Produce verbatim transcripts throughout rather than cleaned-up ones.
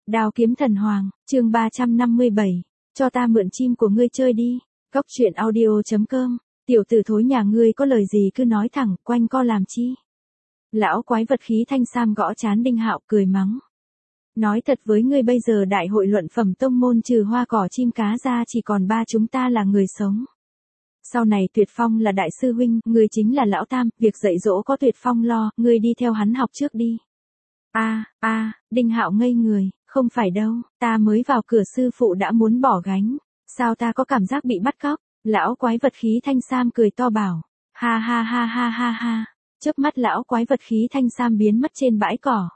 Đao kiếm thần hoàng, chương ba trăm năm mươi bảy. Cho ta mượn chim của ngươi chơi đi. Cốc truyện audio chấm com. Tiểu tử thối nhà ngươi có lời gì cứ nói thẳng, quanh co làm chi. Lão quái vật khí thanh sam gõ chán Đinh Hạo cười mắng. Nói thật với ngươi, bây giờ đại hội luận phẩm tông môn trừ hoa cỏ chim cá ra chỉ còn ba chúng ta là người sống. Sau này Tuyệt Phong là đại sư huynh, ngươi chính là lão tam, việc dạy dỗ có Tuyệt Phong lo, ngươi đi theo hắn học trước đi. A, a, Đinh Hạo ngây người, không phải đâu, ta mới vào cửa sư phụ đã muốn bỏ gánh, sao ta có cảm giác bị bắt cóc? Lão quái vật khí thanh sam cười to bảo, ha ha ha ha ha ha, chớp mắt lão quái vật khí thanh sam biến mất trên bãi cỏ.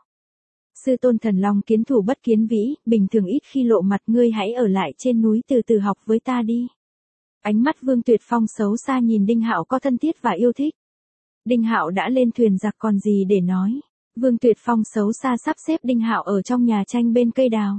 Sư tôn thần long kiến thủ bất kiến vĩ, bình thường ít khi lộ mặt, ngươi hãy ở lại trên núi từ từ học với ta đi. Ánh mắt Vương Tuyệt Phong xấu xa nhìn Đinh Hạo có thân thiết và yêu thích. Đinh Hạo đã lên thuyền giặc còn gì để nói. Vương Tuyệt Phong xấu xa sắp xếp Đinh Hạo ở trong nhà tranh bên cây đào.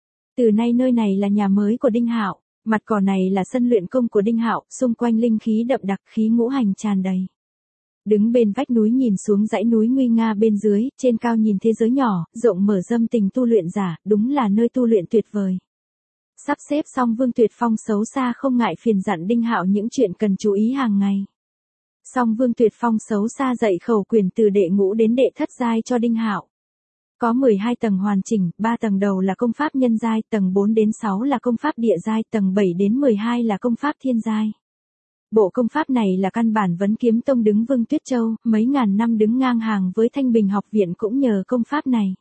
Từ nay nơi này là nhà mới của Đinh Hạo, mặt cỏ này là sân luyện công của Đinh Hạo, xung quanh linh khí đậm đặc, khí ngũ hành tràn đầy. Đứng bên vách núi nhìn xuống dãy núi nguy nga bên dưới, trên cao nhìn thế giới nhỏ, rộng mở dâm tình tu luyện giả, đúng là nơi tu luyện tuyệt vời. Sắp xếp xong, Vương Tuyệt Phong xấu xa không ngại phiền dặn Đinh Hạo những chuyện cần chú ý hàng ngày. Xong Vương Tuyệt Phong xấu xa dạy khẩu quyền từ đệ ngũ đến đệ thất giai cho Đinh Hạo. Có mười hai tầng hoàn chỉnh, ba tầng đầu là công pháp nhân giai, tầng bốn đến sáu là công pháp địa giai, tầng bảy đến mười hai là công pháp thiên giai. Bộ công pháp này là căn bản Vấn Kiếm Tông đứng Vương Tuyết Châu, mấy ngàn năm đứng ngang hàng với Thanh Bình học viện cũng nhờ công pháp này.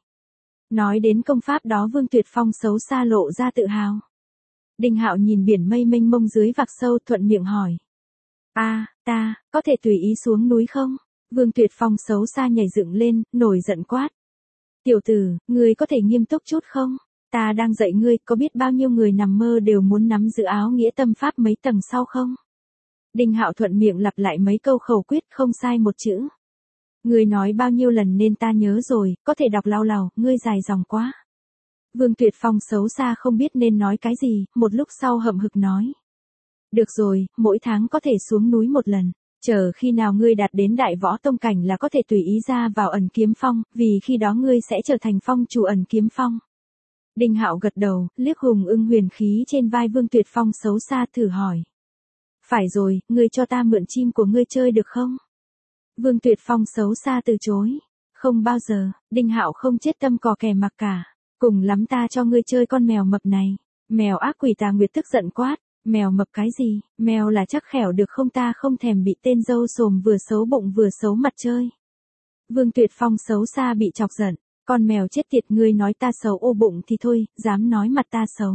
Nói đến công pháp đó, Vương Tuyệt Phong xấu xa lộ ra tự hào. Đinh Hạo nhìn biển mây mênh mông dưới vạc sâu, thuận miệng hỏi. A, à, ta, có thể tùy ý xuống núi không? Vương Tuyệt Phong xấu xa nhảy dựng lên, nổi giận quát. Tiểu tử, ngươi có thể nghiêm túc chút không? Ta đang dạy ngươi, có biết bao nhiêu người nằm mơ đều muốn nắm giữ áo nghĩa tâm pháp mấy tầng sau không? Đinh Hạo thuận miệng lặp lại mấy câu khẩu quyết, không sai một chữ. Ngươi nói bao nhiêu lần nên ta nhớ rồi, có thể đọc lao lào, ngươi dài dòng quá. Vương Tuyệt Phong xấu xa không biết nên nói cái gì, một lúc sau hậm hực nói. Được rồi, mỗi tháng có thể xuống núi một lần, chờ khi nào ngươi đạt đến đại võ tông cảnh là có thể tùy ý ra vào ẩn kiếm phong, vì khi đó ngươi sẽ trở thành phong chủ ẩn kiếm phong. Đinh Hạo gật đầu, liếc hùng ưng huyền khí trên vai Vương Tuyệt Phong xấu xa thử hỏi. Phải rồi, ngươi cho ta mượn chim của ngươi chơi được không? Vương Tuyệt Phong xấu xa từ chối. Không bao giờ, Đinh Hạo không chết tâm cò kè mặc cả. Cùng lắm ta cho ngươi chơi con mèo mập này. Mèo ác quỷ Tà Nguyệt tức giận quát. Mèo mập cái gì, mèo là chắc khẻo được không, ta không thèm bị tên dâu xồm vừa xấu bụng vừa xấu mặt chơi. Vương Tuyệt Phong xấu xa bị chọc giận. Con mèo chết tiệt, ngươi nói ta xấu ô bụng thì thôi, dám nói mặt ta xấu.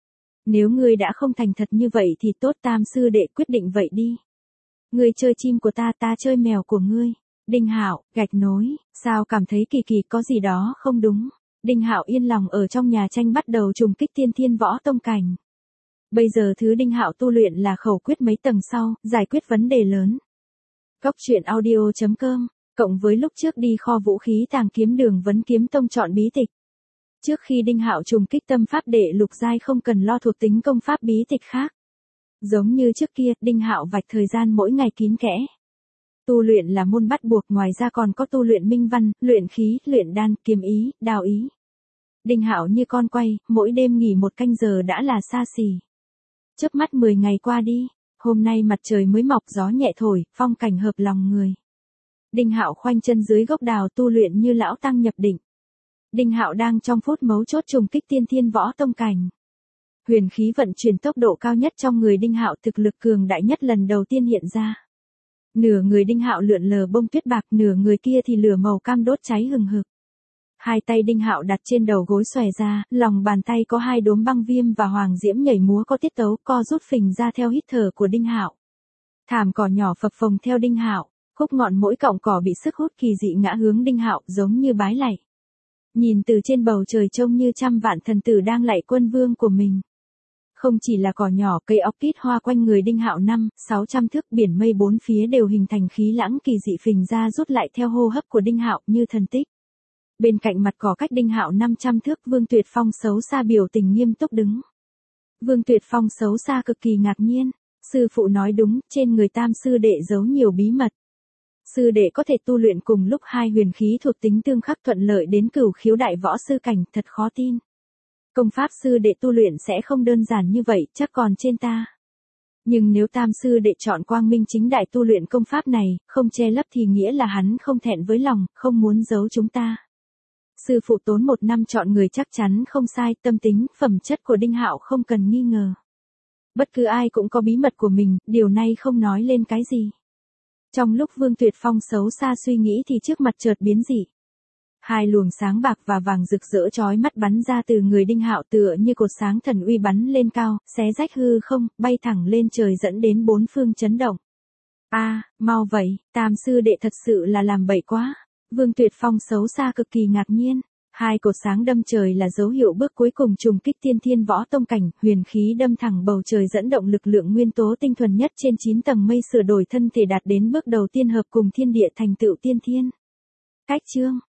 Nếu ngươi đã không thành thật như vậy thì tốt, tam sư đệ quyết định vậy đi. Ngươi chơi chim của ta, ta chơi mèo của ngươi. Đinh Hạo, gạch nối, sao cảm thấy kỳ kỳ có gì đó không đúng. Đinh Hạo yên lòng ở trong nhà tranh bắt đầu trùng kích tiên thiên võ tông cảnh. Bây giờ thứ Đinh Hạo tu luyện là khẩu quyết mấy tầng sau, giải quyết vấn đề lớn. Cốc truyện audio chấm com, cộng với lúc trước đi kho vũ khí tàng kiếm đường Vấn Kiếm Tông chọn bí tịch. Trước khi Đinh Hạo trùng kích tâm pháp đệ lục giai không cần lo thuộc tính công pháp bí tịch khác. Giống như trước kia, Đinh Hạo vạch thời gian mỗi ngày kín kẽ. Tu luyện là môn bắt buộc, ngoài ra còn có tu luyện minh văn, luyện khí, luyện đan, kiếm ý, đao ý. Đinh Hạo như con quay, mỗi đêm nghỉ một canh giờ đã là xa xỉ. Chớp mắt mười ngày qua đi, hôm nay mặt trời mới mọc, gió nhẹ thổi, phong cảnh hợp lòng người. Đinh Hạo khoanh chân dưới gốc đào tu luyện như lão tăng nhập định. Đinh Hạo đang trong phút mấu chốt trùng kích tiên thiên võ tông cảnh. Huyền khí vận chuyển tốc độ cao nhất trong người Đinh Hạo, thực lực cường đại nhất lần đầu tiên hiện ra. Nửa người Đinh Hạo lượn lờ bông tuyết bạc, nửa người kia thì lửa màu cam đốt cháy hừng hực. Hai tay Đinh Hạo đặt trên đầu gối xòe ra, lòng bàn tay có hai đốm băng viêm và hoàng diễm nhảy múa có tiết tấu, co rút phình ra theo hít thở của Đinh Hạo. Thảm cỏ nhỏ phập phồng theo Đinh Hạo, khúc ngọn mỗi cọng cỏ bị sức hút kỳ dị ngã hướng Đinh Hạo, giống như bái lạy. Nhìn từ trên bầu trời trông như trăm vạn thần tử đang lạy quân vương của mình. Không chỉ là cỏ nhỏ, cây óc kít hoa quanh người Đinh Hạo năm, sáu trăm thước, biển mây bốn phía đều hình thành khí lãng kỳ dị phình ra rút lại theo hô hấp của Đinh Hạo như thần tích. Bên cạnh mặt cỏ cách Đinh Hạo năm trăm thước, Vương Tuyệt Phong xấu xa biểu tình nghiêm túc đứng. Vương Tuyệt Phong xấu xa cực kỳ ngạc nhiên, sư phụ nói đúng, trên người tam sư đệ giấu nhiều bí mật. Sư đệ có thể tu luyện cùng lúc hai huyền khí thuộc tính tương khắc thuận lợi đến cửu khiếu đại võ sư cảnh, thật khó tin. Công pháp sư đệ tu luyện sẽ không đơn giản như vậy, chắc còn trên ta. Nhưng nếu tam sư đệ chọn quang minh chính đại tu luyện công pháp này, không che lấp thì nghĩa là hắn không thẹn với lòng, không muốn giấu chúng ta. Sư phụ tốn một năm chọn người chắc chắn không sai, tâm tính, phẩm chất của Đinh Hạo không cần nghi ngờ. Bất cứ ai cũng có bí mật của mình, điều này không nói lên cái gì. Trong lúc Vương Tuyệt Phong xấu xa suy nghĩ thì trước mặt chợt biến dị. Hai luồng sáng bạc và vàng rực rỡ chói mắt bắn ra từ người Đinh Hạo tựa như cột sáng thần uy bắn lên cao, xé rách hư không, bay thẳng lên trời dẫn đến bốn phương chấn động. A, à, mau vậy, tam sư đệ thật sự là làm bậy quá. Vương Tuyệt Phong xấu xa cực kỳ ngạc nhiên. Hai cột sáng đâm trời là dấu hiệu bước cuối cùng trùng kích tiên thiên võ tông cảnh, huyền khí đâm thẳng bầu trời dẫn động lực lượng nguyên tố tinh thuần nhất trên chín tầng mây sửa đổi thân thể đạt đến bước đầu tiên hợp cùng thiên địa thành tựu tiên thiên. Cách chương